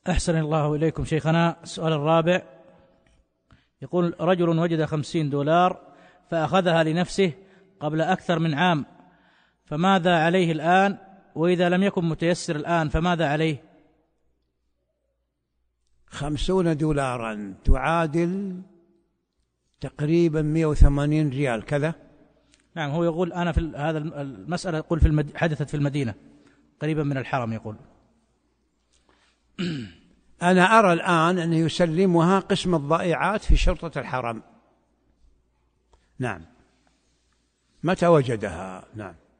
أحسن الله إليكم شيخنا. السؤال الرابع يقول: رجل وجد 50 دولار فأخذها لنفسه قبل أكثر من عام، فماذا عليه الآن؟ وإذا لم يكن متيسر الآن فماذا عليه؟ 50 دولارا تعادل تقريبا 180 ريال كذا. نعم، هو يقول أنا في هذا المسألة يقول حدثت في المدينة قريبا من الحرم. يقول أنا أرى الآن أنه يسلمها قسم الضائعات في شرطة الحرم. نعم، متى وجدها. نعم.